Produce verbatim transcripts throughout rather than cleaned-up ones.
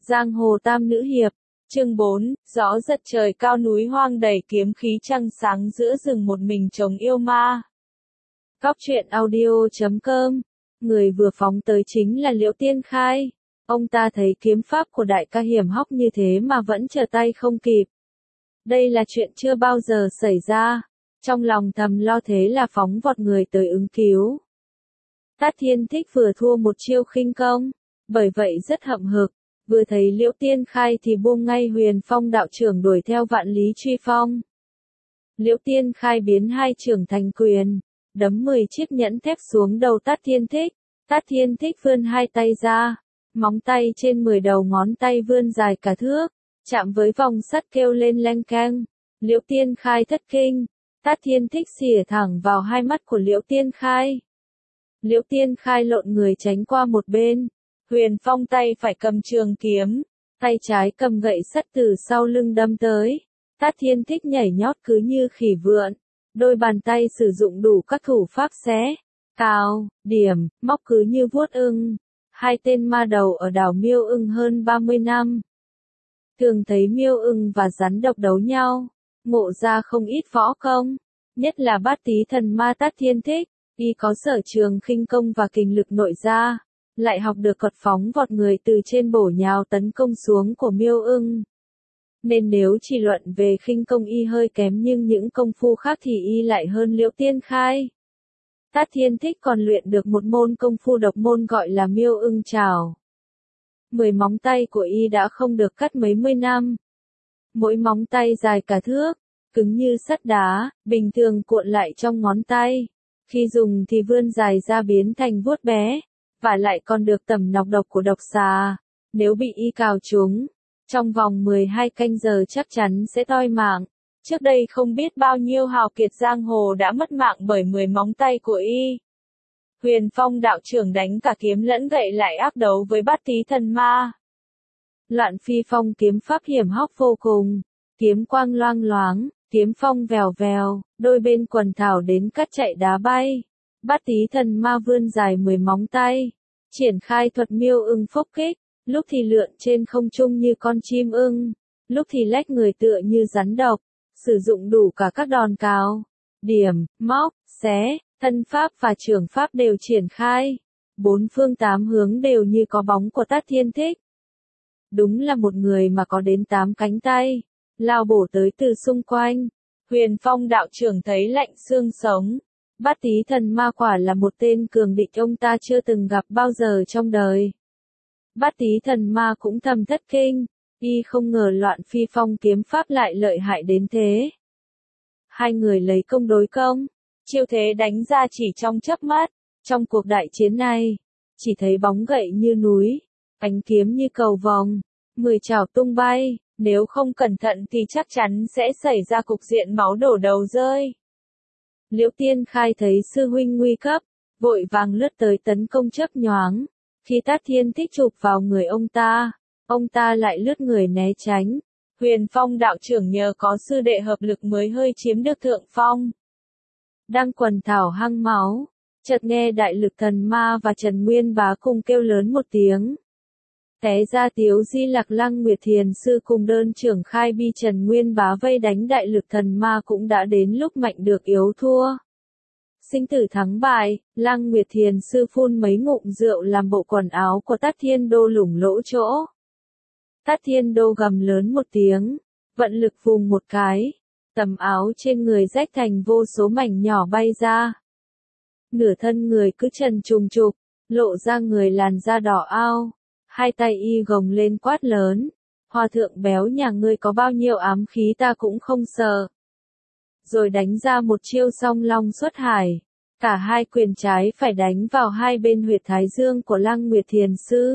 Giang hồ tam nữ hiệp, chương bốn, gió giật trời cao núi hoang đầy kiếm khí trăng sáng giữa rừng một mình chống yêu ma. Góc truyện audio chấm com, người vừa phóng tới chính là Liễu Tiên Khai. Ông ta thấy kiếm pháp của đại ca hiểm hóc như thế mà vẫn trở tay không kịp. Đây là chuyện chưa bao giờ xảy ra. Trong lòng thầm lo thế là phóng vọt người tới ứng cứu. Tát Thiên Thích vừa thua một chiêu khinh công, bởi vậy rất hậm hực. Vừa thấy Liễu Tiên Khai thì buông ngay Huyền Phong đạo trưởng đuổi theo vạn lý truy phong. Liễu Tiên Khai biến hai trưởng thành quyền, đấm mười chiếc nhẫn thép xuống đầu Tát Thiên Thích. Tát Thiên Thích vươn hai tay ra, móng tay trên mười đầu ngón tay vươn dài cả thước, chạm với vòng sắt kêu lên leng keng. Liễu Tiên Khai thất kinh, Tát Thiên Thích xỉa thẳng vào hai mắt của Liễu Tiên Khai. Liễu Tiên Khai lộn người tránh qua một bên. Huyền Phong tay phải cầm trường kiếm, tay trái cầm gậy sắt từ sau lưng đâm tới. Tát Thiên Thích nhảy nhót cứ như khỉ vượn, đôi bàn tay sử dụng đủ các thủ pháp xé, cào, điểm, móc cứ như vuốt ưng. Hai tên ma đầu ở đảo Miêu Ưng hơn ba mươi năm. Thường thấy miêu ưng và rắn độc đấu nhau, ngộ ra không ít võ công, nhất là Bát Tý thần ma Tát Thiên Thích, y có sở trường khinh công và kình lực nội gia. Lại học được cọt phóng vọt người từ trên bổ nhào tấn công xuống của miêu ưng. Nên nếu chỉ luận về khinh công y hơi kém nhưng những công phu khác thì y lại hơn Liễu Tiên Khai. Tát Thiên Thích còn luyện được một môn công phu độc môn gọi là miêu ưng trảo. Mười móng tay của y đã không được cắt mấy mươi năm. Mỗi móng tay dài cả thước, cứng như sắt đá, bình thường cuộn lại trong ngón tay. Khi dùng thì vươn dài ra biến thành vuốt bé. Và lại còn được tẩm nọc độc của độc xà, nếu bị y cào trúng, trong vòng mười hai canh giờ chắc chắn sẽ toi mạng. Trước đây không biết bao nhiêu hào kiệt giang hồ đã mất mạng bởi mười móng tay của y. Huyền Phong đạo trưởng đánh cả kiếm lẫn gậy lại ác đấu với Bát Tý thần ma. Loạn Phi Phong kiếm pháp hiểm hóc vô cùng, kiếm quang loang loáng, kiếm phong vèo vèo, đôi bên quần thảo đến cắt chạy đá bay. Bát Tý thần ma vươn dài mười móng tay, triển khai thuật miêu ưng phốc kích, lúc thì lượn trên không trung như con chim ưng, lúc thì lách người tựa như rắn độc, sử dụng đủ cả các đòn cào, điểm, móc, xé, thân pháp và trường pháp đều triển khai. Bốn phương tám hướng đều như có bóng của Tát Thiên Thích. Đúng là một người mà có đến tám cánh tay, lao bổ tới từ xung quanh. Huyền Phong đạo trưởng thấy lạnh xương sống. Bát Tý thần ma quả là một tên cường địch ông ta chưa từng gặp bao giờ trong đời. Bát Tý thần ma cũng thầm thất kinh, y không ngờ Loạn Phi Phong kiếm pháp lại lợi hại đến thế. Hai người lấy công đối công, chiêu thế đánh ra chỉ trong chớp mắt. Trong cuộc đại chiến này, chỉ thấy bóng gậy như núi, ánh kiếm như cầu vồng, mười chảo tung bay, nếu không cẩn thận thì chắc chắn sẽ xảy ra cục diện máu đổ đầu rơi. Liễu Tiên Khai thấy sư huynh nguy cấp, vội vàng lướt tới tấn công chớp nhoáng. Khi Tát Thiên Thích chụp vào người ông ta, ông ta lại lướt người né tránh. Huyền Phong đạo trưởng nhờ có sư đệ hợp lực mới hơi chiếm được thượng phong. Đang quần thảo hăng máu, chợt nghe Đại Lực Thần Ma và Trần Nguyên Bá cùng kêu lớn một tiếng. Té ra Tiếu Di Lạc Lăng Nguyệt Thiền sư cùng đơn trưởng Khai Bi Trần Nguyên Bá vây đánh Đại Lực Thần Ma cũng đã đến lúc mạnh được yếu thua. Sinh tử thắng bại, Lăng Nguyệt Thiền sư phun mấy ngụm rượu làm bộ quần áo của Tát Thiên Đô lủng lỗ chỗ. Tát Thiên Đô gầm lớn một tiếng, vận lực vùng một cái, tấm áo trên người rách thành vô số mảnh nhỏ bay ra. Nửa thân người cứ trần trùng trục, lộ ra người làn da đỏ ao. Hai tay y gồng lên quát lớn, hòa thượng béo nhà ngươi có bao nhiêu ám khí ta cũng không sợ. Rồi đánh ra một chiêu song long xuất hải, cả hai quyền trái phải đánh vào hai bên huyệt thái dương của Lăng Nguyệt Thiền sư.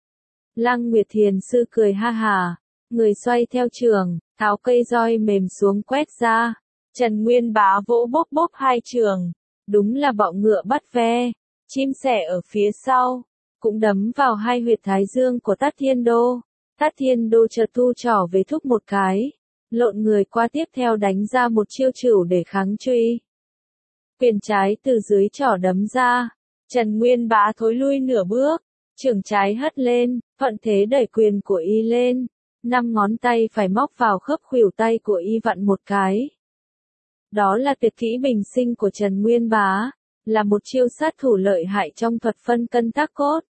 Lăng Nguyệt Thiền sư cười ha hả, người xoay theo trường, tháo cây roi mềm xuống quét ra. Trần Nguyên Bá vỗ bốp bốp hai trường, đúng là bọ ngựa bắt ve, chim sẻ ở phía sau. Cũng đấm vào hai huyệt thái dương của Tát Thiên Đô. Tát Thiên Đô chợt thu trỏ về thúc một cái, lộn người qua tiếp theo đánh ra một chiêu trửu để kháng truy. Quyền trái từ dưới trỏ đấm ra, Trần Nguyên Bá thối lui nửa bước, Chưởng trái hất lên, thuận thế đẩy quyền của y lên. Năm ngón tay phải móc vào khớp khuỷu tay của y vặn một cái. Đó là tuyệt kỹ bình sinh của Trần Nguyên Bá, là một chiêu sát thủ lợi hại trong thuật phân cân tác cốt.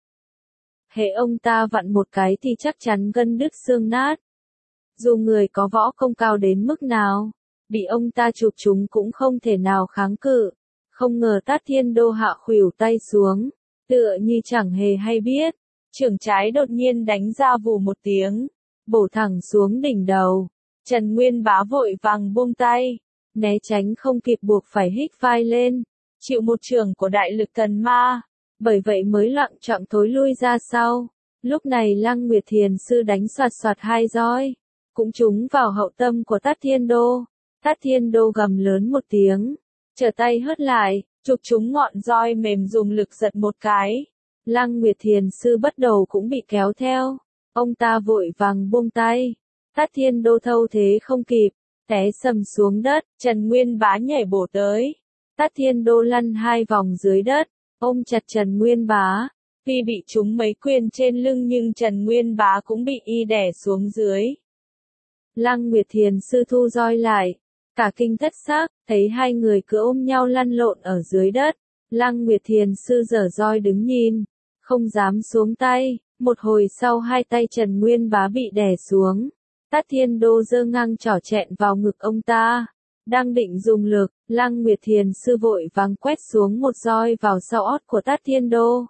Hễ ông ta vặn một cái thì chắc chắn gân đứt xương nát. Dù người có võ công cao đến mức nào, bị ông ta chụp trúng cũng không thể nào kháng cự. Không ngờ Tát Thiên Đô hạ khuỷu tay xuống, tựa như chẳng hề hay biết. Chưởng trái đột nhiên đánh ra vù một tiếng, bổ thẳng xuống đỉnh đầu. Trần Nguyên Bá vội vàng buông tay, né tránh không kịp buộc phải hích vai lên, chịu một chưởng của đại lực thần ma, bởi vậy mới loạng choạng thối lui ra sau. Lúc này Lăng Nguyệt Thiền sư đánh soạt soạt hai roi, cũng trúng vào hậu tâm của Tát Thiên Đô. Tát Thiên Đô gầm lớn một tiếng, trở tay hất lại, chụp trúng ngọn roi mềm dùng lực giật một cái. Lăng Nguyệt Thiền sư bắt đầu cũng bị kéo theo, ông ta vội vàng buông tay. Tát Thiên Đô thâu thế không kịp, té sầm xuống đất. Trần Nguyên Bá nhảy bổ tới, Tát Thiên Đô lăn hai vòng dưới đất, ôm chặt Trần Nguyên Bá. Tuy bị trúng mấy quyền trên lưng nhưng Trần Nguyên Bá cũng bị y đè xuống dưới. Lăng Nguyệt Thiền sư thu roi lại, cả kinh thất xác, thấy hai người cứ ôm nhau lăn lộn ở dưới đất. Lăng Nguyệt Thiền sư giở roi đứng nhìn, không dám xuống tay. Một hồi sau hai tay Trần Nguyên Bá bị đè xuống. Tát Thiên Đô giơ ngang trỏ chẹn vào ngực ông ta, đang định dùng lực, Lăng Nguyệt Thiền sư vội vàng quét xuống một roi vào sau ót của Tát Thiên Đô.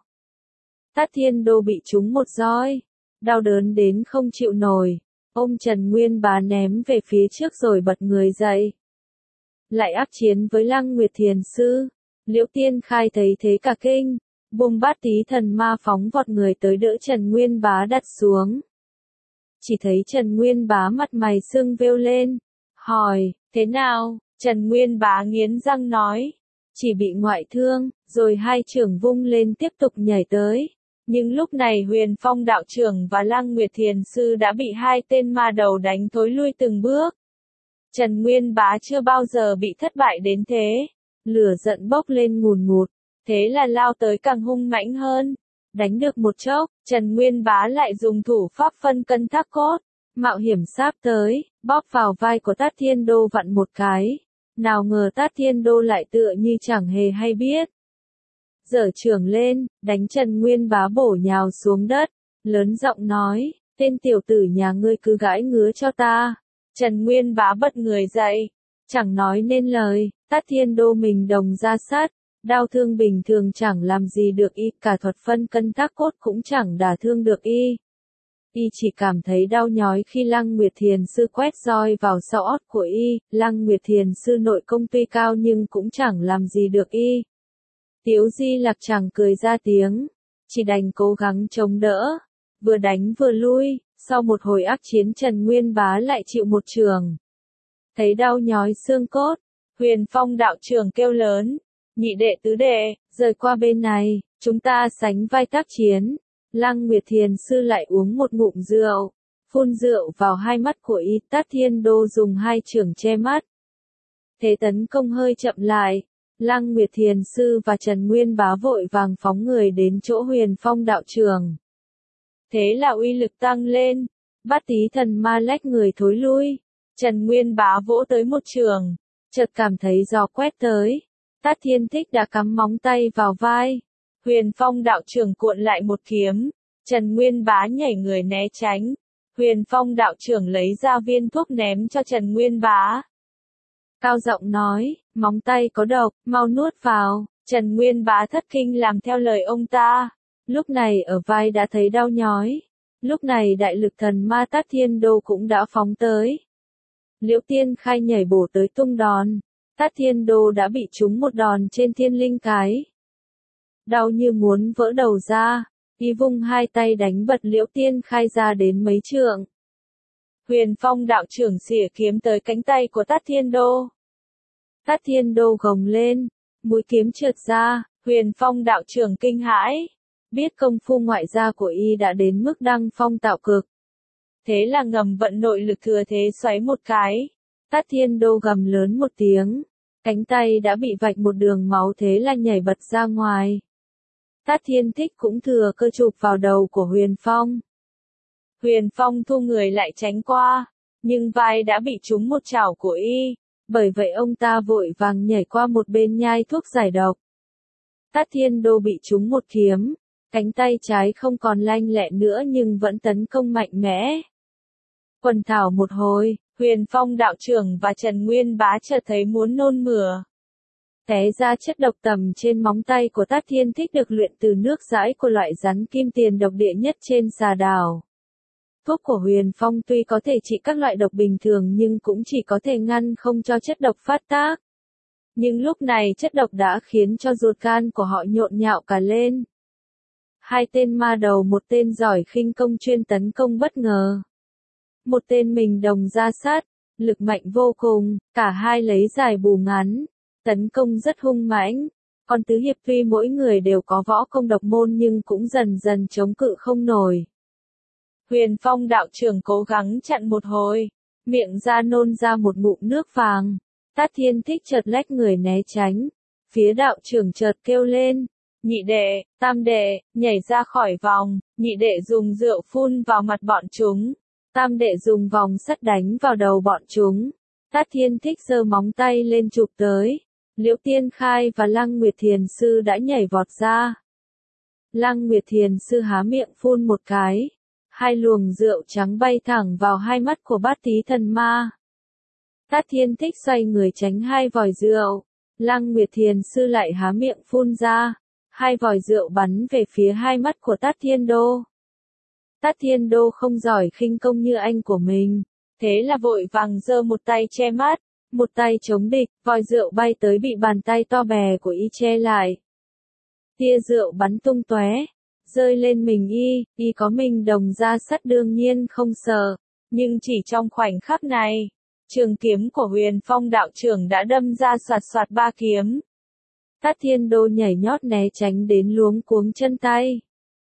Tát Thiên Đô bị trúng một roi, đau đớn đến không chịu nổi, ôm Trần Nguyên Bá ném về phía trước rồi bật người dậy. Lại ác chiến với Lăng Nguyệt Thiền sư, Liễu Tiên Khai thấy thế cả kinh, buông bát tí thần ma phóng vọt người tới đỡ Trần Nguyên Bá đặt xuống. Chỉ thấy Trần Nguyên Bá mặt mày sưng vêu lên, hỏi, thế nào? Trần Nguyên Bá nghiến răng nói, chỉ bị ngoại thương, rồi hai chưởng vung lên tiếp tục nhảy tới. Nhưng lúc này Huyền Phong đạo trưởng và Lăng Nguyệt Thiền sư đã bị hai tên ma đầu đánh thối lui từng bước. Trần Nguyên Bá chưa bao giờ bị thất bại đến thế, lửa giận bốc lên ngùn ngụt, thế là lao tới càng hung mãnh hơn. Đánh được một chốc, Trần Nguyên Bá lại dùng thủ pháp phân cân thác cốt, mạo hiểm sáp tới, bóp vào vai của Tát Thiên Đô vặn một cái. Nào ngờ Tát Thiên Đô lại tựa như chẳng hề hay biết. Giở chưởng lên, đánh Trần Nguyên Bá bổ nhào xuống đất, lớn giọng nói, tên tiểu tử nhà ngươi cứ gãi ngứa cho ta. Trần Nguyên Bá bật người dậy, chẳng nói nên lời. Tát Thiên Đô mình đồng ra sát, đau thương bình thường chẳng làm gì được y, cả thuật phân cân thác cốt cũng chẳng đả thương được y. Y chỉ cảm thấy đau nhói khi Lăng Nguyệt Thiền sư quét roi vào sau ót của y. Lăng Nguyệt Thiền sư nội công tuy cao nhưng cũng chẳng làm gì được y. Tiếu Di Lặc chẳng cười ra tiếng, chỉ đành cố gắng chống đỡ, vừa đánh vừa lui. Sau một hồi ác chiến Trần Nguyên Bá lại chịu một chưởng. Thấy đau nhói xương cốt, Huyền Phong đạo trưởng kêu lớn, nhị đệ tứ đệ, rời qua bên này, chúng ta sánh vai tác chiến. Lăng Nguyệt Thiền sư lại uống một ngụm rượu, phun rượu vào hai mắt của y. Tát Thiên Đô dùng hai chưởng che mắt. Thế tấn công hơi chậm lại, Lăng Nguyệt Thiền sư và Trần Nguyên Bá vội vàng phóng người đến chỗ Huyền Phong đạo trưởng. Thế là uy lực tăng lên, bát tí thần ma lách người thối lui. Trần Nguyên Bá vỗ tới một chưởng, chợt cảm thấy gió quét tới. Tát Thiên Thích đã cắm móng tay vào vai. Huyền Phong đạo trưởng cuộn lại một kiếm, Trần Nguyên Bá nhảy người né tránh. Huyền Phong đạo trưởng lấy ra viên thuốc ném cho Trần Nguyên Bá. Cao giọng nói, móng tay có độc, mau nuốt vào. Trần Nguyên Bá thất kinh làm theo lời ông ta. Lúc này ở vai đã thấy đau nhói. Lúc này đại lực thần ma Tát Thiên Đô cũng đã phóng tới. Liễu Tiên Khai nhảy bổ tới tung đòn. Tát Thiên Đô đã bị trúng một đòn trên thiên linh cái. Đau như muốn vỡ đầu ra, y vung hai tay đánh bật Liễu Tiên Khai ra đến mấy trượng. Huyền Phong đạo trưởng xỉa kiếm tới cánh tay của Tát Thiên Đô. Tát Thiên Đô gồng lên, mũi kiếm trượt ra, Huyền Phong đạo trưởng kinh hãi, biết công phu ngoại gia của y đã đến mức đăng phong tạo cực. Thế là ngầm vận nội lực thừa thế xoáy một cái. Tát Thiên Đô gầm lớn một tiếng, cánh tay đã bị vạch một đường máu thế là nhảy bật ra ngoài. Tát Thiên Thích cũng thừa cơ chụp vào đầu của Huyền Phong. Huyền Phong thu người lại tránh qua, nhưng vai đã bị trúng một chảo của y, bởi vậy ông ta vội vàng nhảy qua một bên nhai thuốc giải độc. Tát Thiên Đô bị trúng một kiếm, cánh tay trái không còn lanh lẹ nữa nhưng vẫn tấn công mạnh mẽ. Quần thảo một hồi, Huyền Phong đạo trưởng và Trần Nguyên Bá chợt thấy muốn nôn mửa. Té ra chất độc tầm trên móng tay của Tát Thiên Thích được luyện từ nước dãi của loại rắn kim tiền độc địa nhất trên xà đảo. Thuốc của Huyền Phong tuy có thể trị các loại độc bình thường nhưng cũng chỉ có thể ngăn không cho chất độc phát tác. Nhưng lúc này chất độc đã khiến cho ruột gan của họ nhộn nhạo cả lên. Hai tên ma đầu, một tên giỏi khinh công chuyên tấn công bất ngờ. Một tên mình đồng ra sát, lực mạnh vô cùng, cả hai lấy dài bù ngắn, tấn công rất hung mãnh. Còn tứ hiệp tuy mỗi người đều có võ công độc môn nhưng cũng dần dần chống cự không nổi. Huyền Phong đạo trưởng cố gắng chặn một hồi, miệng ra nôn ra một ngụm nước vàng. Tát Thiên Thích chợt lách người né tránh, phía đạo trưởng chợt kêu lên, nhị đệ, tam đệ, nhảy ra khỏi vòng, nhị đệ dùng rượu phun vào mặt bọn chúng, tam đệ dùng vòng sắt đánh vào đầu bọn chúng. Tát Thiên Thích giơ móng tay lên chụp tới, Liễu Tiên Khai và Lăng Nguyệt Thiền Sư đã nhảy vọt ra. Lăng Nguyệt Thiền Sư há miệng phun một cái, hai luồng rượu trắng bay thẳng vào hai mắt của Bát Tí Thần Ma. Tát Thiên Thích xoay người tránh hai vòi rượu, Lăng Nguyệt Thiền Sư lại há miệng phun ra, hai vòi rượu bắn về phía hai mắt của Tát Thiên Đô. Tát Thiên Đô không giỏi khinh công như anh của mình, thế là vội vàng giơ một tay che mắt, một tay chống địch, vòi rượu bay tới bị bàn tay to bè của y che lại. Tia rượu bắn tung tóe, rơi lên mình y, y có mình đồng ra sắt đương nhiên không sợ, nhưng chỉ trong khoảnh khắc này, trường kiếm của Huyền Phong đạo trưởng đã đâm ra soạt soạt ba kiếm. Tát Thiên Đô nhảy nhót né tránh đến luống cuống chân tay.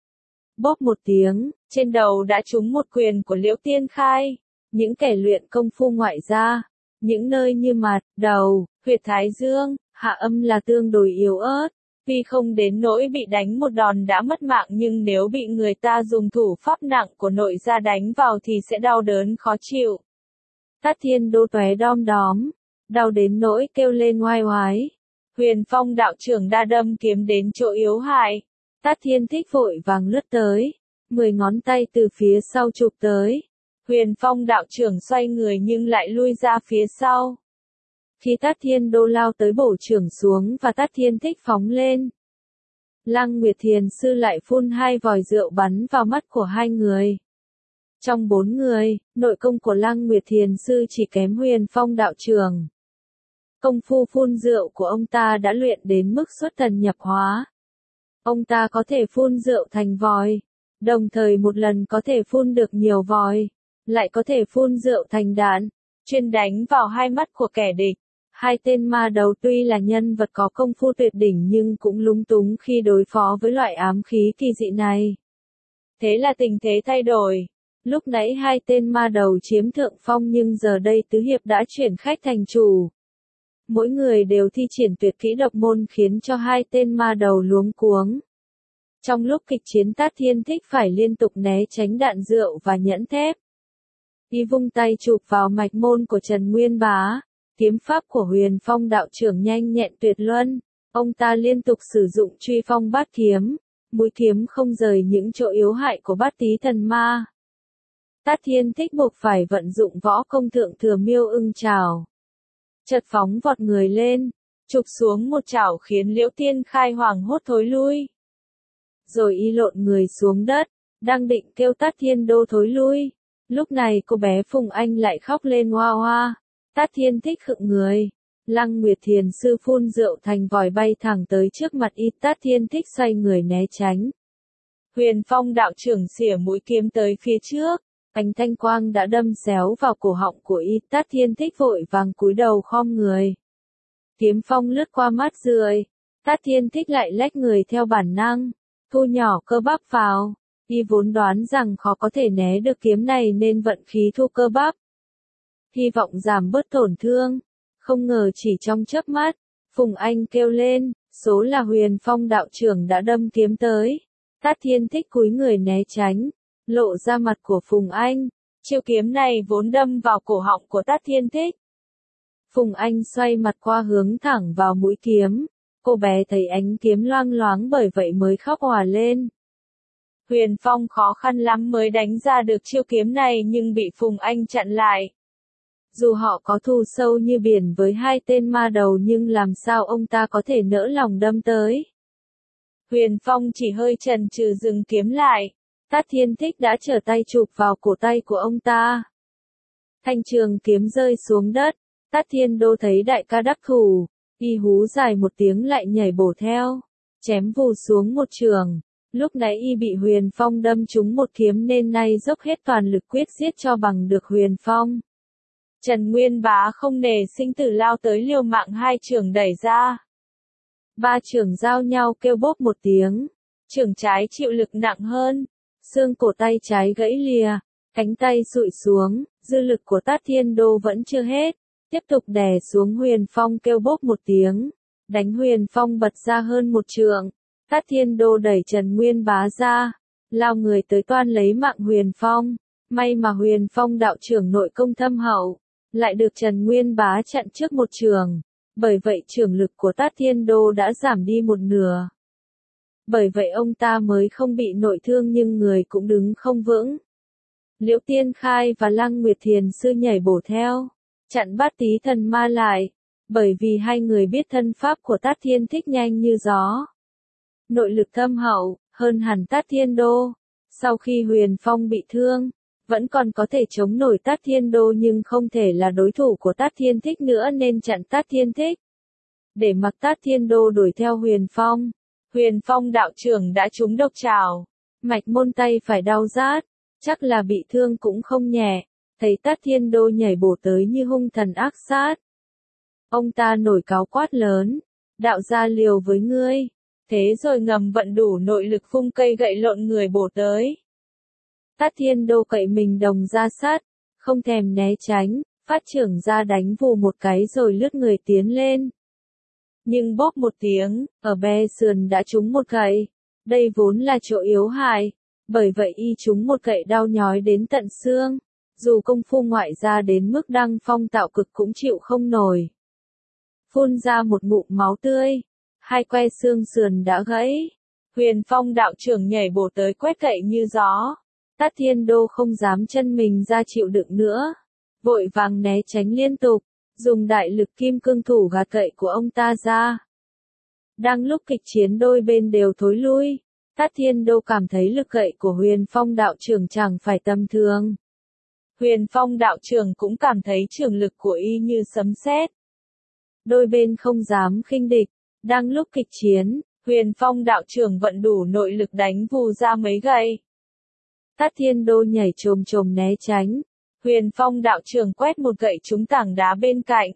Bốp một tiếng, trên đầu đã trúng một quyền của Liễu Tiên Khai. Những kẻ luyện công phu ngoại gia, những nơi như mặt, đầu, huyệt thái dương, hạ âm là tương đối yếu ớt. Tuy không đến nỗi bị đánh một đòn đã mất mạng nhưng nếu bị người ta dùng thủ pháp nặng của nội gia đánh vào thì sẽ đau đớn khó chịu. Tát Thiên Đô tóe đom đóm, đau đến nỗi kêu lên oai oái. Huyền Phong đạo trưởng đa đâm kiếm đến chỗ yếu hại. Tát Thiên Thích vội vàng lướt tới, mười ngón tay từ phía sau chụp tới. Huyền Phong đạo trưởng xoay người nhưng lại lui ra phía sau. Khi Tát Thiên Đô lao tới bổ trưởng xuống và Tát Thiên Thích phóng lên, Lăng Nguyệt Thiền Sư lại phun hai vòi rượu bắn vào mắt của hai người. Trong bốn người, nội công của Lăng Nguyệt Thiền Sư chỉ kém Huyền Phong đạo trưởng. Công phu phun rượu của ông ta đã luyện đến mức xuất thần nhập hóa. Ông ta có thể phun rượu thành vòi, đồng thời một lần có thể phun được nhiều vòi, lại có thể phun rượu thành đạn, chuyên đánh vào hai mắt của kẻ địch. Hai tên ma đầu tuy là nhân vật có công phu tuyệt đỉnh nhưng cũng lúng túng khi đối phó với loại ám khí kỳ dị này. Thế là tình thế thay đổi. Lúc nãy hai tên ma đầu chiếm thượng phong nhưng giờ đây tứ hiệp đã chuyển khách thành chủ. Mỗi người đều thi triển tuyệt kỹ độc môn khiến cho hai tên ma đầu luống cuống. Trong lúc kịch chiến Tát Thiên Thích phải liên tục né tránh đạn rượu và nhẫn thép. Y vung tay chụp vào mạch môn của Trần Nguyên Bá. Kiếm pháp của Huyền Phong đạo trưởng nhanh nhẹn tuyệt luân, ông ta liên tục sử dụng truy phong bát kiếm, mũi kiếm không rời những chỗ yếu hại của Bát Tí Thần Ma. Tát Thiên Thích buộc phải vận dụng võ công thượng thừa miêu ưng chảo. Chợt phóng vọt người lên, chụp xuống một chảo khiến Liễu Tiên Khai hoảng hốt thối lui. Rồi y lộn người xuống đất, đang định kêu Tát Thiên Đô thối lui. Lúc này cô bé Phùng Anh lại khóc lên hoa hoa. Tát Thiên Thích khựng người. Lăng Nguyệt Thiền Sư phun rượu thành vòi bay thẳng tới trước mặt y. Tát Thiên Thích xoay người né tránh. Huyền Phong đạo trưởng xỉa mũi kiếm tới phía trước. Ánh thanh quang đã đâm xéo vào cổ họng của y. Tát Thiên Thích vội vàng cúi đầu khom người. Kiếm phong lướt qua mắt rười. Tát Thiên Thích lại lách người theo bản năng, thu nhỏ cơ bắp vào. Y vốn đoán rằng khó có thể né được kiếm này nên vận khí thu cơ bắp. Hy vọng giảm bớt tổn thương. Không ngờ chỉ trong chớp mắt, Phùng Anh kêu lên, Số là Huyền Phong đạo trưởng đã đâm kiếm tới. Tát Thiên Thích cúi người né tránh, lộ ra mặt của Phùng Anh. Chiêu kiếm này vốn đâm vào cổ họng của Tát Thiên Thích. Phùng Anh xoay mặt qua hướng thẳng vào mũi kiếm. Cô bé thấy ánh kiếm loang loáng bởi vậy mới khóc òa lên. Huyền Phong khó khăn lắm mới đánh ra được chiêu kiếm này nhưng bị Phùng Anh chặn lại. Dù họ có thù sâu như biển với hai tên ma đầu nhưng làm sao ông ta có thể nỡ lòng đâm tới. Huyền Phong chỉ hơi chần chừ dừng kiếm lại. Tát Thiên Thích đã trở tay chụp vào cổ tay của ông ta. Thanh trường kiếm rơi xuống đất. Tát Thiên Đô thấy đại ca đắc thủ. Y hú dài một tiếng lại nhảy bổ theo. Chém vù xuống một trường. Lúc nãy y bị Huyền Phong đâm trúng một kiếm nên nay dốc hết toàn lực quyết giết cho bằng được Huyền Phong. Trần Nguyên Bá không nề sinh tử lao tới liều mạng hai trường đẩy ra. Ba trường giao nhau kêu bốp một tiếng. Trường trái chịu lực nặng hơn. Xương cổ tay trái gãy lìa. Cánh tay sụi xuống. Dư lực của Tát Thiên Đô vẫn chưa hết. Tiếp tục đè xuống Huyền Phong kêu bốp một tiếng. Đánh Huyền Phong bật ra hơn một trượng. Tát Thiên Đô đẩy Trần Nguyên Bá ra. Lao người tới toan lấy mạng Huyền Phong. May mà Huyền Phong đạo trưởng nội công thâm hậu. Lại được Trần Nguyên Bá chặn trước một trường. Bởi vậy trường lực của Tát Thiên Đô đã giảm đi một nửa. Bởi vậy ông ta mới không bị nội thương nhưng người cũng đứng không vững. Liễu Tiên Khai và Lăng Nguyệt Thiền Sư nhảy bổ theo. Chặn Bát Tý Thần Ma lại. Bởi vì hai người biết thân pháp của Tát Thiên Thích nhanh như gió. Nội lực thâm hậu, hơn hẳn Tát Thiên Đô. Sau khi Huyền Phong bị thương, vẫn còn có thể chống nổi Tát Thiên Đô nhưng không thể là đối thủ của Tát Thiên Thích nữa nên chặn Tát Thiên Thích. Để mặc Tát Thiên Đô đuổi theo Huyền Phong. Huyền Phong đạo trưởng đã trúng độc trảo. Mạch môn tay phải đau rát. Chắc là bị thương cũng không nhẹ. Thấy Tát Thiên Đô nhảy bổ tới như hung thần ác sát. Ông ta nổi cáu quát lớn. Đạo gia liều với ngươi. Thế rồi ngầm vận đủ nội lực vung cây gậy lộn người bổ tới. Tát Thiên Đô cậy mình đồng ra sát. Không thèm né tránh. Phát trưởng ra đánh vù một cái rồi lướt người tiến lên. Nhưng bóp một tiếng, ở be sườn đã trúng một gậy. Đây vốn là chỗ yếu hại. Bởi vậy y trúng một gậy đau nhói đến tận xương. Dù công phu ngoại ra đến mức đăng phong tạo cực cũng chịu không nổi. Phun ra một ngụm máu tươi. Hai que xương sườn đã gãy. Huyền Phong đạo trưởng nhảy bổ tới quét gậy như gió. Tát Thiên Đô không dám chân mình ra chịu đựng nữa. Vội vàng né tránh liên tục. Dùng đại lực kim cương thủ gạt gậy của ông ta ra. Đang lúc kịch chiến đôi bên đều thối lui. Tát Thiên Đô cảm thấy lực gậy của Huyền Phong đạo trưởng chẳng phải tầm thường. Huyền Phong đạo trưởng cũng cảm thấy trường lực của y như sấm sét. Đôi bên không dám khinh địch. Đang lúc kịch chiến, Huyền Phong đạo trưởng vận đủ nội lực đánh vù ra mấy gậy. Tát Thiên Đô nhảy chồm chồm né tránh. Huyền Phong đạo trưởng quét một gậy trúng tảng đá bên cạnh.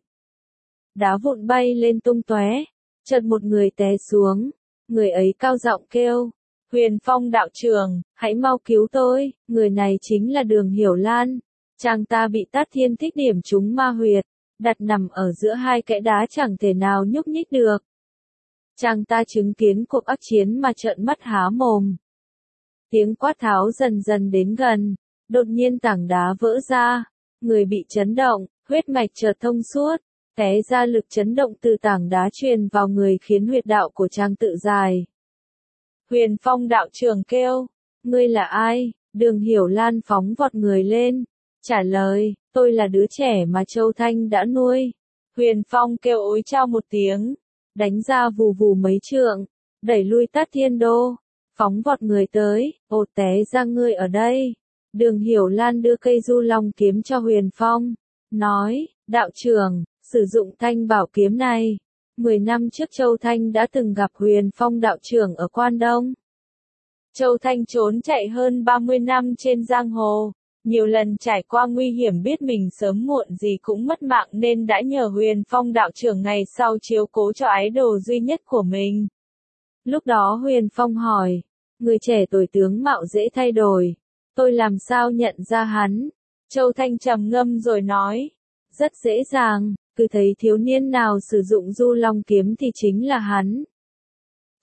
Đá vụn bay lên tung tóe. Chợt một người té xuống. Người ấy cao giọng kêu. Huyền Phong đạo trưởng, hãy mau cứu tôi. Người này chính là Đường Hiểu Lan. Chàng ta bị Tát Thiên Thích điểm trúng ma huyệt. Đặt nằm ở giữa hai kẽ đá chẳng thể nào nhúc nhích được. Chàng ta chứng kiến cuộc ác chiến mà trợn mắt há mồm. Tiếng quát tháo dần dần đến gần. Đột nhiên tảng đá vỡ ra. Người bị chấn động, huyết mạch chợt thông suốt. Té ra lực chấn động từ tảng đá truyền vào người khiến huyệt đạo của chàng tự dài. Huyền Phong đạo trưởng kêu. Ngươi là ai? Đường Hiểu Lan phóng vọt người lên. Trả lời, tôi là đứa trẻ mà Châu Thanh đã nuôi. Huyền Phong kêu ối chao một tiếng. Đánh ra vù vù mấy trượng. Đẩy lui Tát Thiên Đô. Phóng vọt người tới. Ồ té ra ngươi ở đây. Đường Hiểu Lan đưa cây du long kiếm cho Huyền Phong. Nói, đạo trưởng, sử dụng thanh bảo kiếm này. Mười năm trước Châu Thanh đã từng gặp Huyền Phong đạo trưởng ở Quan Đông. Châu Thanh trốn chạy hơn ba mươi năm trên giang hồ. Nhiều lần trải qua nguy hiểm biết mình sớm muộn gì cũng mất mạng nên đã nhờ Huyền Phong đạo trưởng ngày sau chiếu cố cho ái đồ duy nhất của mình. Lúc đó Huyền Phong hỏi, người trẻ tuổi tướng mạo dễ thay đổi. Tôi làm sao nhận ra hắn? Châu Thanh trầm ngâm rồi nói, rất dễ dàng, cứ thấy thiếu niên nào sử dụng du long kiếm thì chính là hắn.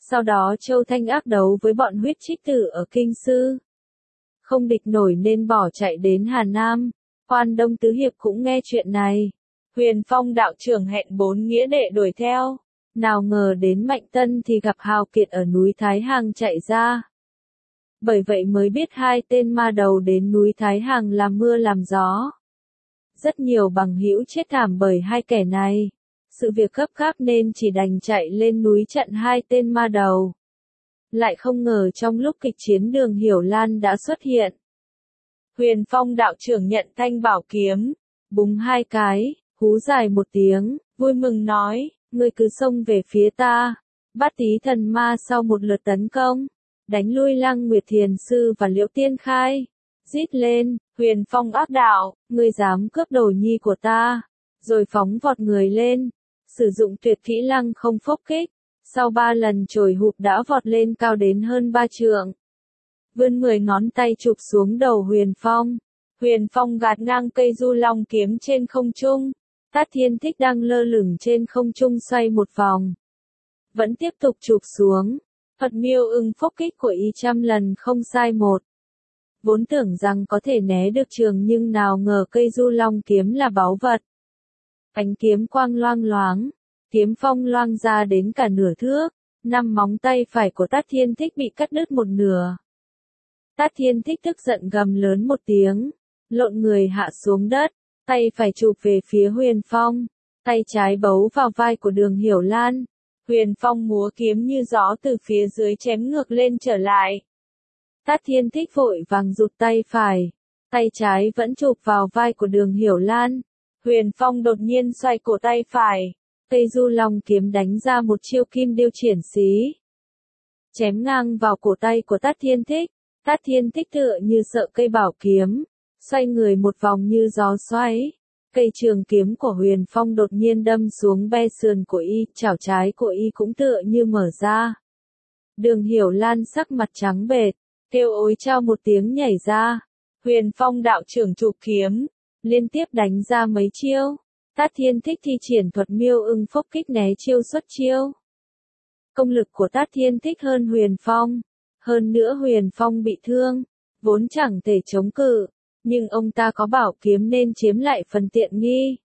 Sau đó Châu Thanh ác đấu với bọn huyết trích tử ở Kinh Sư. Không địch nổi nên bỏ chạy đến Hà Nam. Quan Đông Tứ Hiệp cũng nghe chuyện này. Huyền Phong đạo trưởng hẹn bốn nghĩa đệ đuổi theo. Nào ngờ đến Mạnh Tân thì gặp Hào Kiệt ở núi Thái Hàng chạy ra. Bởi vậy mới biết hai tên ma đầu đến núi Thái Hàng làm mưa làm gió. Rất nhiều bằng hữu chết thảm bởi hai kẻ này. Sự việc gấp gáp nên chỉ đành chạy lên núi chặn hai tên ma đầu. Lại không ngờ trong lúc kịch chiến Đường Hiểu Lan đã xuất hiện. Huyền Phong đạo trưởng nhận thanh bảo kiếm, búng hai cái, hú dài một tiếng, vui mừng nói, ngươi cứ xông về phía ta. Bát Tý thần ma sau một lượt tấn công, đánh lui Lăng Nguyệt Thiền Sư và Liễu Tiên Khai. Rít lên, Huyền Phong ác đạo, ngươi dám cướp đồ nhi của ta. Rồi phóng vọt người lên, sử dụng tuyệt kỹ lăng không phốc kích. Sau ba lần trồi hụp đã vọt lên cao đến hơn ba trượng. Vươn mười ngón tay chụp xuống đầu Huyền Phong. Huyền Phong gạt ngang cây du long kiếm trên không trung. Tát Thiên Thích đang lơ lửng trên không trung xoay một vòng. Vẫn tiếp tục chụp xuống. Phật miêu ưng phốc kích của y trăm lần không sai một. Vốn tưởng rằng có thể né được trường nhưng nào ngờ cây du long kiếm là báu vật. Ánh kiếm quang loang loáng. Kiếm phong loang ra đến cả nửa thước. Năm móng tay phải của Tát Thiên Thích bị cắt đứt một nửa. Tát Thiên Thích tức giận gầm lớn một tiếng. Lộn người hạ xuống đất. Tay phải chụp về phía Huyền Phong. Tay trái bấu vào vai của Đường Hiểu Lan. Huyền Phong múa kiếm như gió từ phía dưới chém ngược lên trở lại. Tát Thiên Thích vội vàng rụt tay phải. Tay trái vẫn chụp vào vai của Đường Hiểu Lan. Huyền Phong đột nhiên xoay cổ tay phải. Cây du long kiếm đánh ra một chiêu kim điêu triển xí. Chém ngang vào cổ tay của Tát Thiên Thích. Tát Thiên Thích tựa như sợ cây bảo kiếm. Xoay người một vòng như gió xoáy. Cây trường kiếm của Huyền Phong đột nhiên đâm xuống be sườn của y. Chảo trái của y cũng tựa như mở ra. Đường Hiểu Lan sắc mặt trắng bệch. Kêu ối chao một tiếng nhảy ra. Huyền Phong đạo trưởng chụp kiếm. Liên tiếp đánh ra mấy chiêu. Tát Thiên Thích thi triển thuật miêu ưng phốc kích né chiêu xuất chiêu. Công lực của Tát Thiên Thích hơn Huyền Phong. Hơn nữa Huyền Phong bị thương. Vốn chẳng thể chống cự. Nhưng ông ta có bảo kiếm nên chiếm lại phần tiện nghi.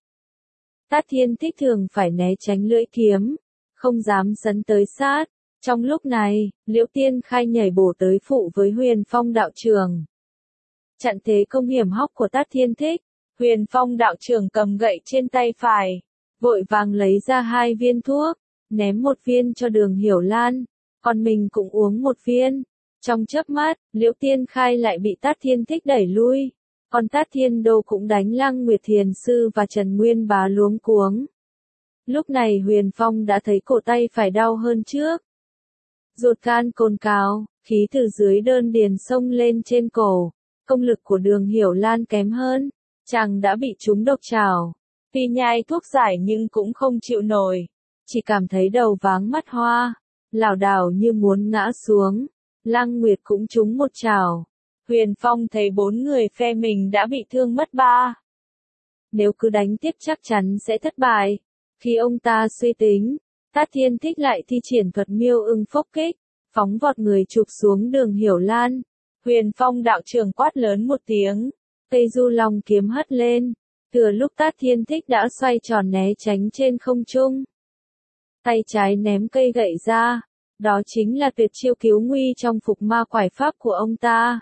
Tát Thiên Thích thường phải né tránh lưỡi kiếm. Không dám sấn tới sát. Trong lúc này, Liễu Tiên Khai nhảy bổ tới phụ với Huyền Phong đạo trưởng. Chặn thế công hiểm hóc của Tát Thiên Thích. Huyền Phong đạo trưởng cầm gậy trên tay phải. Vội vàng lấy ra hai viên thuốc. Ném một viên cho Đường Hiểu Lan. Còn mình cũng uống một viên. Trong chớp mắt, Liễu Tiên Khai lại bị Tát Thiên Thích đẩy lui. Còn Tát Thiên Đô cũng đánh Lăng Nguyệt Thiền Sư và Trần Nguyên Bá luống cuống. Lúc này Huyền Phong đã thấy cổ tay phải đau hơn trước. Ruột gan cồn cào, khí từ dưới đơn điền xông lên trên cổ. Công lực của Đường Hiểu Lan kém hơn. Chàng đã bị trúng độc trảo. Tuy nhai thuốc giải nhưng cũng không chịu nổi. Chỉ cảm thấy đầu váng mắt hoa. Lảo đảo như muốn ngã xuống. Lăng Nguyệt cũng trúng một trảo. Huyền Phong thấy bốn người phe mình đã bị thương mất ba. Nếu cứ đánh tiếp chắc chắn sẽ thất bại. Khi ông ta suy tính, Tát Thiên Thích lại thi triển thuật miêu ưng phốc kích. Phóng vọt người chụp xuống Đường Hiểu Lan. Huyền Phong đạo trưởng quát lớn một tiếng. Cây du long kiếm hất lên. Thừa lúc Tát Thiên Thích đã xoay tròn né tránh trên không trung. Tay trái ném cây gậy ra. Đó chính là tuyệt chiêu cứu nguy trong phục ma quải pháp của ông ta.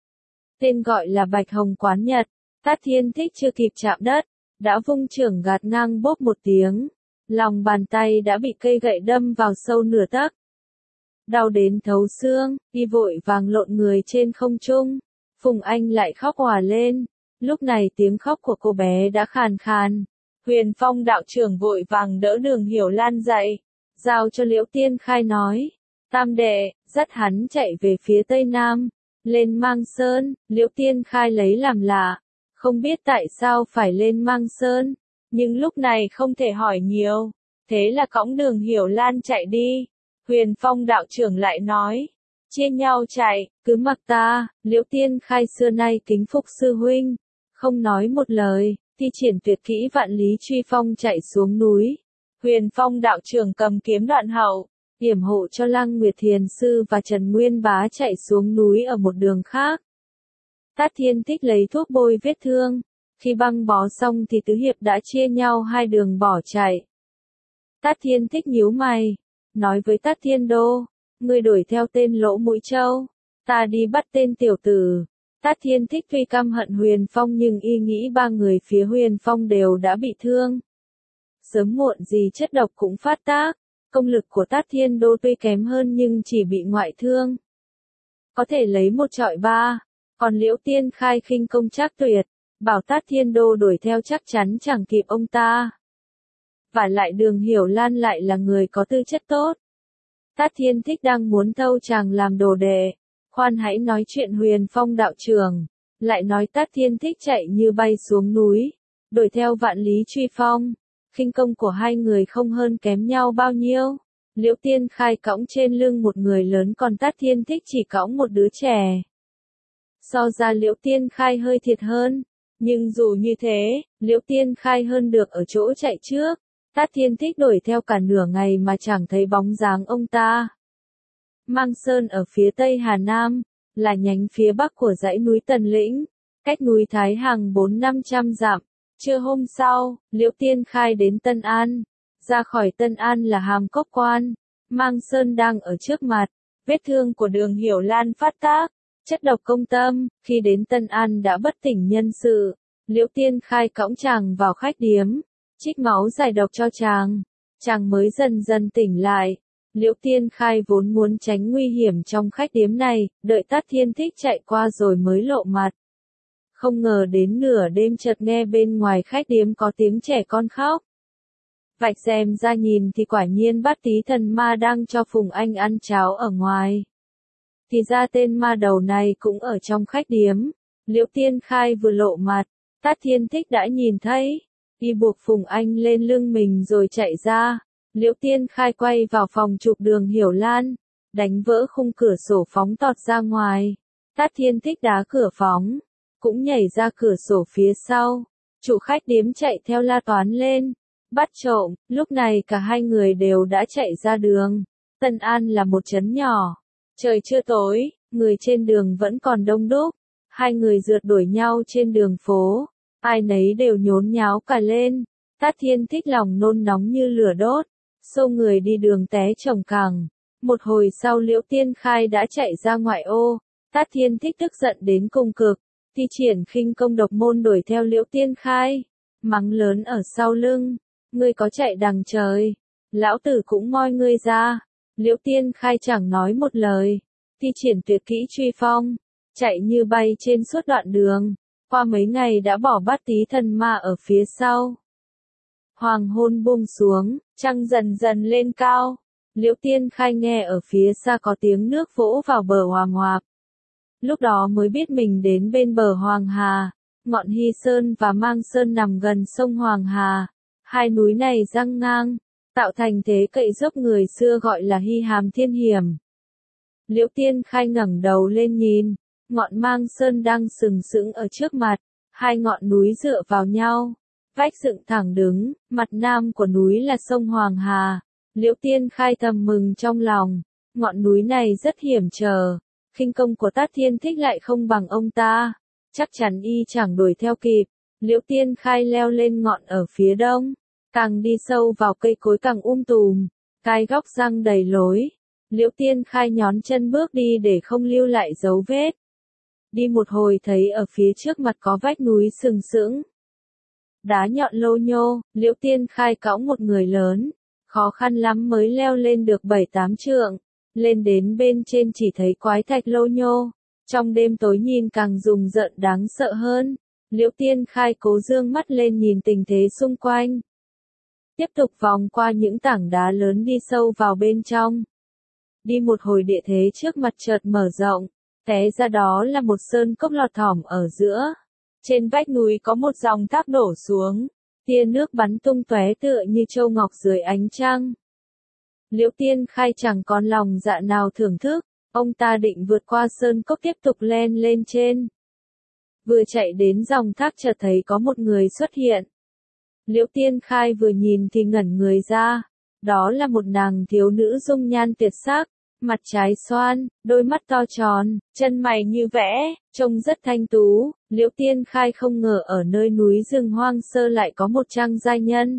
Tên gọi là Bạch Hồng Quán Nhật. Tát Thiên Thích chưa kịp chạm đất. Đã vung chưởng gạt ngang bốp một tiếng. Lòng bàn tay đã bị cây gậy đâm vào sâu nửa tấc. Đau đến thấu xương, y vội vàng lộn người trên không trung. Phùng Anh lại khóc òa lên. Lúc này tiếng khóc của cô bé đã khàn khàn. Huyền Phong đạo trưởng vội vàng đỡ Đường Hiểu Lan dậy. Giao cho Liễu Tiên Khai nói. Tam đệ, dắt hắn chạy về phía tây nam. Lên Mang Sơn, Liễu Tiên Khai lấy làm lạ. Không biết tại sao phải lên Mang Sơn. Nhưng lúc này không thể hỏi nhiều. Thế là cõng Đường Hiểu Lan chạy đi. Huyền Phong đạo trưởng lại nói. Chia nhau chạy, cứ mặc ta. Liễu Tiên Khai xưa nay kính phục sư huynh. Không nói một lời, thi triển tuyệt kỹ vạn lý truy phong chạy xuống núi. Huyền Phong đạo trưởng cầm kiếm đoạn hậu. yểm hộ cho Lăng Nguyệt Thiền Sư và Trần Nguyên Bá chạy xuống núi ở một đường khác. Tát Thiên Thích lấy thuốc bôi vết thương, khi băng bó xong thì tứ hiệp đã chia nhau hai đường bỏ chạy. Tát Thiên Thích nhíu mày, nói với Tát Thiên Đô, ngươi đuổi theo tên Lỗ Mũi Trâu, ta đi bắt tên tiểu tử. Tát Thiên Thích tuy căm hận Huyền Phong nhưng y nghĩ ba người phía Huyền Phong đều đã bị thương. Sớm muộn gì chất độc cũng phát tác, công lực của Tát Thiên Đô tuy kém hơn nhưng chỉ bị ngoại thương. Có thể lấy một trọi ba, còn Liễu Tiên Khai khinh công trác tuyệt, bảo Tát Thiên Đô đuổi theo chắc chắn chẳng kịp ông ta. Và lại Đường Hiểu Lan lại là người có tư chất tốt. Tát Thiên Thích đang muốn thâu chàng làm đồ đệ, khoan hãy nói chuyện Huyền Phong đạo trưởng, lại nói Tát Thiên Thích chạy như bay xuống núi, đuổi theo Vạn Lý Truy Phong, khinh công của hai người không hơn kém nhau bao nhiêu. Liễu Tiên Khai cõng trên lưng một người lớn còn Tát Thiên Thích chỉ cõng một đứa trẻ. So ra Liễu Tiên Khai hơi thiệt hơn, nhưng dù như thế, Liễu Tiên Khai hơn được ở chỗ chạy trước. Tát Thiên Thích đuổi theo cả nửa ngày mà chẳng thấy bóng dáng ông ta. Mang Sơn ở phía tây Hà Nam, là nhánh phía bắc của dãy núi Tần Lĩnh, cách núi Thái Hằng bốn năm trăm dặm. Trưa hôm sau, Liễu Tiên Khai đến Tân An. Ra khỏi Tân An là Hàm Cốc Quan. Mang Sơn đang ở trước mặt. Vết thương của Đường Hiểu Lan phát tác, chất độc công tâm, khi đến Tân An đã bất tỉnh nhân sự. Liễu Tiên Khai cõng chàng vào khách điếm, trích máu giải độc cho chàng. Chàng mới dần dần tỉnh lại. Liễu Tiên Khai vốn muốn tránh nguy hiểm trong khách điếm này, đợi Tát Thiên Thích chạy qua rồi mới lộ mặt. Không ngờ đến nửa đêm chợt nghe bên ngoài khách điếm có tiếng trẻ con khóc. Vạch rèm ra nhìn thì quả nhiên Bát Tý Thần Ma đang cho Phùng Anh ăn cháo ở ngoài. Thì ra tên ma đầu này cũng ở trong khách điếm. Liễu Tiên Khai vừa lộ mặt, Tát Thiên Thích đã nhìn thấy. Y buộc Phùng Anh lên lưng mình rồi chạy ra. Liễu Tiên Khai quay vào phòng chụp Đường Hiểu Lan, đánh vỡ khung cửa sổ phóng tọt ra ngoài. Tát Thiên Thích đá cửa phóng, cũng nhảy ra cửa sổ phía sau. Chủ khách điếm chạy theo la toán lên, bắt trộm. Lúc này cả hai người đều đã chạy ra đường. Tân An là một trấn nhỏ. Trời chưa tối, người trên đường vẫn còn đông đúc. Hai người rượt đuổi nhau trên đường phố, ai nấy đều nhốn nháo cả lên. Tát Thiên Thích lòng nôn nóng như lửa đốt, xô người đi đường té chồng cẳng. Một hồi sau Liễu Tiên Khai đã chạy ra ngoại ô. Tát Thiên Thích tức giận đến cùng cực, thi triển khinh công độc môn đuổi theo Liễu Tiên Khai, mắng lớn ở sau lưng, ngươi có chạy đằng trời, lão tử cũng moi ngươi ra. Liễu Tiên Khai chẳng nói một lời, thi triển tuyệt kỹ truy phong, chạy như bay trên suốt đoạn đường, qua mấy ngày đã bỏ Bát Tý Thần Ma ở phía sau. Hoàng hôn buông xuống, trăng dần dần lên cao. Liễu Tiên Khai nghe ở phía xa có tiếng nước vỗ vào bờ Hoàng Hoạc. Lúc đó mới biết mình đến bên bờ Hoàng Hà. Ngọn Hy Sơn và Mang Sơn nằm gần sông Hoàng Hà. Hai núi này giăng ngang, tạo thành thế cậy dốc người xưa gọi là Hy Hàm Thiên Hiểm. Liễu Tiên Khai ngẩng đầu lên nhìn, ngọn Mang Sơn đang sừng sững ở trước mặt. Hai ngọn núi dựa vào nhau, vách dựng thẳng đứng, mặt nam của núi là sông Hoàng Hà. Liễu Tiên Khai thầm mừng trong lòng, ngọn núi này rất hiểm trở, khinh công của Tát Thiên Thích lại không bằng ông ta, chắc chắn y chẳng đuổi theo kịp. Liễu Tiên Khai leo lên ngọn ở phía đông, càng đi sâu vào cây cối càng um tùm, gai góc răng đầy lối. Liễu Tiên Khai nhón chân bước đi để không lưu lại dấu vết. Đi một hồi thấy ở phía trước mặt có vách núi sừng sững, đá nhọn lô nhô. Liễu Tiên Khai cõng một người lớn, khó khăn lắm mới leo lên được bảy tám trượng. Lên đến bên trên chỉ thấy quái thạch lô nhô, trong đêm tối nhìn càng rùng rợn đáng sợ hơn. Liễu Tiên Khai cố dương mắt lên nhìn tình thế xung quanh, tiếp tục vòng qua những tảng đá lớn đi sâu vào bên trong. Đi một hồi địa thế trước mặt chợt mở rộng, té ra đó là một sơn cốc lọt thỏm ở giữa. Trên vách núi có một dòng thác đổ xuống, tia nước bắn tung tóe tựa như châu ngọc dưới ánh trăng. Liễu Tiên Khai chẳng còn lòng dạ nào thưởng thức, ông ta định vượt qua sơn cốc tiếp tục len lên trên. Vừa chạy đến dòng thác chợt thấy có một người xuất hiện. Liễu Tiên Khai vừa nhìn thì ngẩn người ra, Đó là một nàng thiếu nữ dung nhan tuyệt sắc, mặt trái xoan, đôi mắt to tròn, chân mày như vẽ, trông rất thanh tú. Liễu Tiên Khai không ngờ ở nơi núi rừng hoang sơ lại có một trang giai nhân.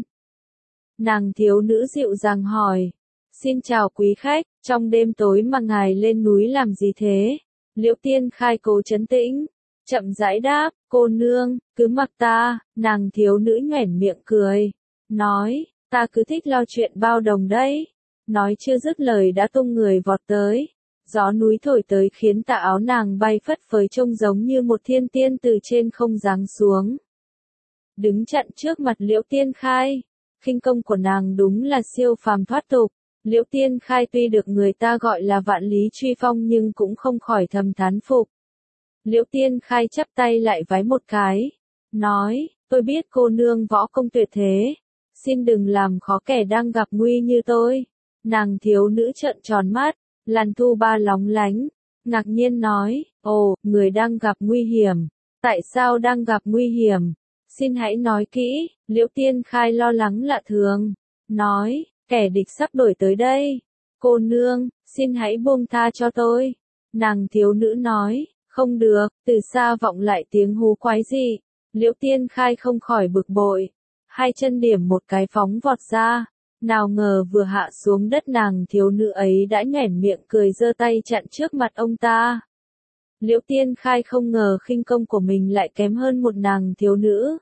Nàng thiếu nữ dịu dàng hỏi, xin chào quý khách, trong đêm tối mà ngài lên núi làm gì thế? Liễu Tiên Khai cố trấn tĩnh, chậm rãi đáp, cô nương, cứ mặc ta. Nàng thiếu nữ nhoẻn miệng cười, nói, ta cứ thích lo chuyện bao đồng đấy. Nói chưa dứt lời đã tung người vọt tới. Gió núi thổi tới khiến tà áo nàng bay phất phới trông giống như một thiên tiên từ trên không giáng xuống. Đứng chặn trước mặt Liễu Tiên Khai, khinh công của nàng đúng là siêu phàm thoát tục. Liễu Tiên Khai tuy được người ta gọi là vạn lý truy phong nhưng cũng không khỏi thầm thán phục. Liễu Tiên Khai chắp tay lại vái một cái, nói, tôi biết cô nương võ công tuyệt thế, xin đừng làm khó kẻ đang gặp nguy như tôi. Nàng thiếu nữ trợn tròn mắt, làn thu ba lóng lánh, ngạc nhiên nói, ồ, người đang gặp nguy hiểm, tại sao đang gặp nguy hiểm? Xin hãy nói kỹ. Liễu Tiên Khai lo lắng lạ thường, nói, kẻ địch sắp đuổi tới đây. Cô nương, xin hãy buông tha cho tôi. Nàng thiếu nữ nói, không được. Từ xa vọng lại tiếng hú quái dị. Liễu Tiên Khai không khỏi bực bội, hai chân điểm một cái phóng vọt ra. Nào ngờ vừa hạ xuống đất nàng thiếu nữ ấy đã nhoẻn miệng cười giơ tay chặn trước mặt ông ta. Liễu Tiên Khai không ngờ khinh công của mình lại kém hơn một nàng thiếu nữ.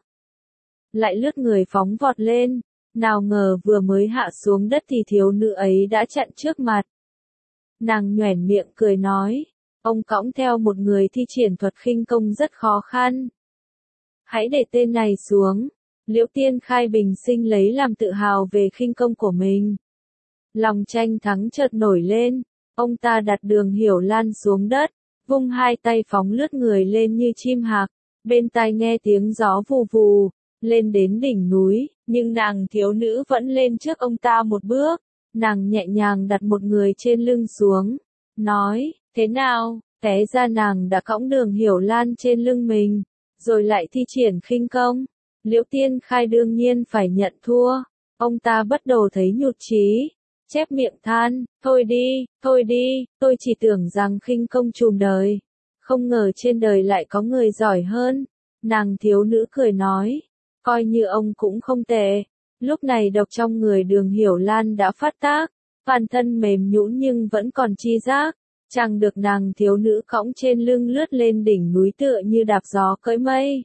Lại lướt người phóng vọt lên, nào ngờ vừa mới hạ xuống đất thì thiếu nữ ấy đã chặn trước mặt. Nàng nhoẻn miệng cười nói, ông cõng theo một người thi triển thuật khinh công rất khó khăn. Hãy để tên này xuống. Liễu Tiên Khai bình sinh lấy làm tự hào về khinh công của mình. Lòng tranh thắng chợt nổi lên, ông ta đặt Đường Hiểu Lan xuống đất, vung hai tay phóng lướt người lên như chim hạc, bên tai nghe tiếng gió vù vù, lên đến đỉnh núi, nhưng nàng thiếu nữ vẫn lên trước ông ta một bước, nàng nhẹ nhàng đặt một người trên lưng xuống, nói, thế nào, té ra nàng đã cõng Đường Hiểu Lan trên lưng mình, rồi lại thi triển khinh công. Liễu Tiên Khai đương nhiên phải nhận thua, ông ta bất đồ thấy nhụt chí, chép miệng than, thôi đi, thôi đi, tôi chỉ tưởng rằng khinh công trùm đời, không ngờ trên đời lại có người giỏi hơn. Nàng thiếu nữ cười nói, coi như ông cũng không tệ. Lúc này độc trong người Đường Hiểu Lan đã phát tác, toàn thân mềm nhũn nhưng vẫn còn chi giác, chàng được nàng thiếu nữ cõng trên lưng lướt lên đỉnh núi tựa như đạp gió cưỡi mây.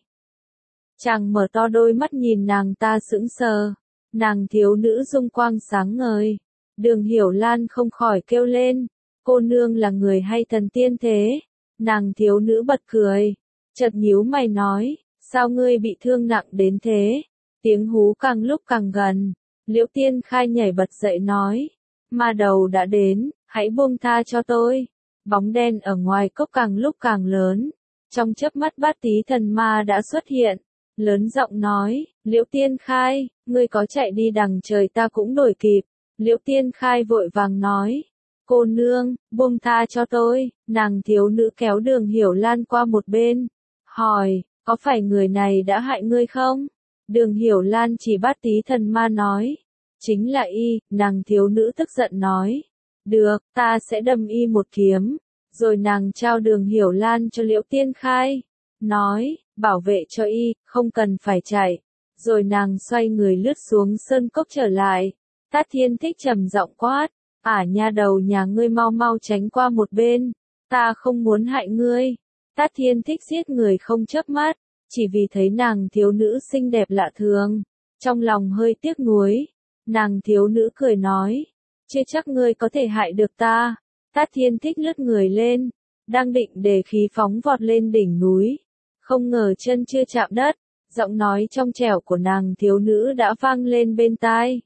Chàng mở to đôi mắt nhìn nàng ta sững sờ, nàng thiếu nữ dung quang sáng ngời. Đường Hiểu Lan không khỏi kêu lên, cô nương là người hay thần tiên thế? Nàng thiếu nữ bật cười, chợt nhíu mày nói, sao ngươi bị thương nặng đến thế? Tiếng hú càng lúc càng gần, Liễu Tiên Khai nhảy bật dậy nói, ma đầu đã đến, hãy buông tha cho tôi. Bóng đen ở ngoài cốc càng lúc càng lớn, trong chớp mắt Bát Tí thần ma đã xuất hiện. Lớn giọng nói, Liễu Tiên Khai, ngươi có chạy đi đằng trời ta cũng đuổi kịp. Liễu Tiên Khai vội vàng nói, cô nương, buông tha cho tôi. Nàng thiếu nữ kéo Đường Hiểu Lan qua một bên, hỏi, có phải người này đã hại ngươi không? Đường Hiểu Lan chỉ Bát Tí thần ma nói, chính là y. Nàng thiếu nữ tức giận nói, được, ta sẽ đâm y một kiếm. Rồi nàng trao Đường Hiểu Lan cho Liễu Tiên Khai, nói, bảo vệ cho y, không cần phải chạy. Rồi nàng xoay người lướt xuống sơn cốc trở lại. Tát Thiên Thích trầm giọng quát, ả nha đầu nhà ngươi mau mau tránh qua một bên, ta không muốn hại ngươi. Tát Thiên Thích giết người không chớp mắt, chỉ vì thấy nàng thiếu nữ xinh đẹp lạ thường, trong lòng hơi tiếc nuối. Nàng thiếu nữ cười nói, chưa chắc ngươi có thể hại được ta. Tát Thiên Thích lướt người lên, đang định để khí phóng vọt lên đỉnh núi. Không ngờ chân chưa chạm đất, giọng nói trong trẻo của nàng thiếu nữ đã vang lên bên tai.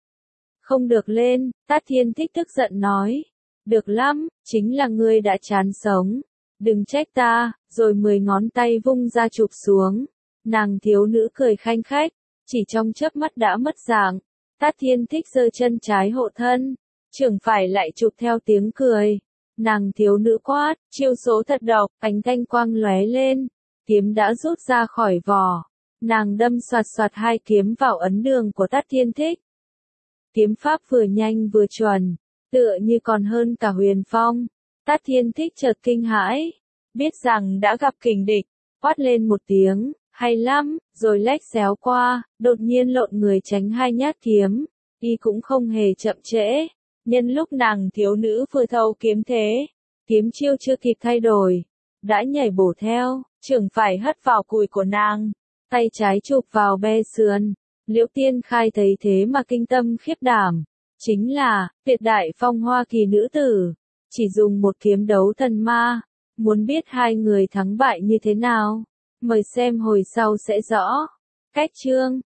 Không được lên. Tát Thiên Thích tức giận nói, được lắm, chính là ngươi đã chán sống, đừng trách ta. Rồi mười ngón tay vung ra chụp xuống, nàng thiếu nữ cười khanh khách, chỉ trong chớp mắt đã mất dạng. Tát Thiên Thích giơ chân trái hộ thân, trưởng phải lại chụp theo tiếng cười. Nàng thiếu nữ quát, chiêu số thật độc, ánh thanh quang lóe lên, kiếm đã rút ra khỏi vỏ, nàng đâm xoạt xoạt hai kiếm vào ấn đường của Tát Thiên Thích. kiếm pháp vừa nhanh vừa chuẩn, tựa như còn hơn cả huyền phong. Tát Thiên Thích chợt kinh hãi, biết rằng đã gặp kình địch, quát lên một tiếng, hay lắm, rồi lách xéo qua, đột nhiên lộn người tránh hai nhát kiếm, y cũng không hề chậm trễ, nhân lúc nàng thiếu nữ vừa thâu kiếm thế, kiếm chiêu chưa kịp thay đổi, đã nhảy bổ theo, trưởng phải hất vào cùi của nàng, tay trái chụp vào be sườn. Liễu Tiên Khai thấy thế mà kinh tâm khiếp đảm, chính là tuyệt đại phong hoa kỳ nữ tử, chỉ dùng một kiếm đấu thần ma, muốn biết hai người thắng bại như thế nào, mời xem hồi sau sẽ rõ. Cách chương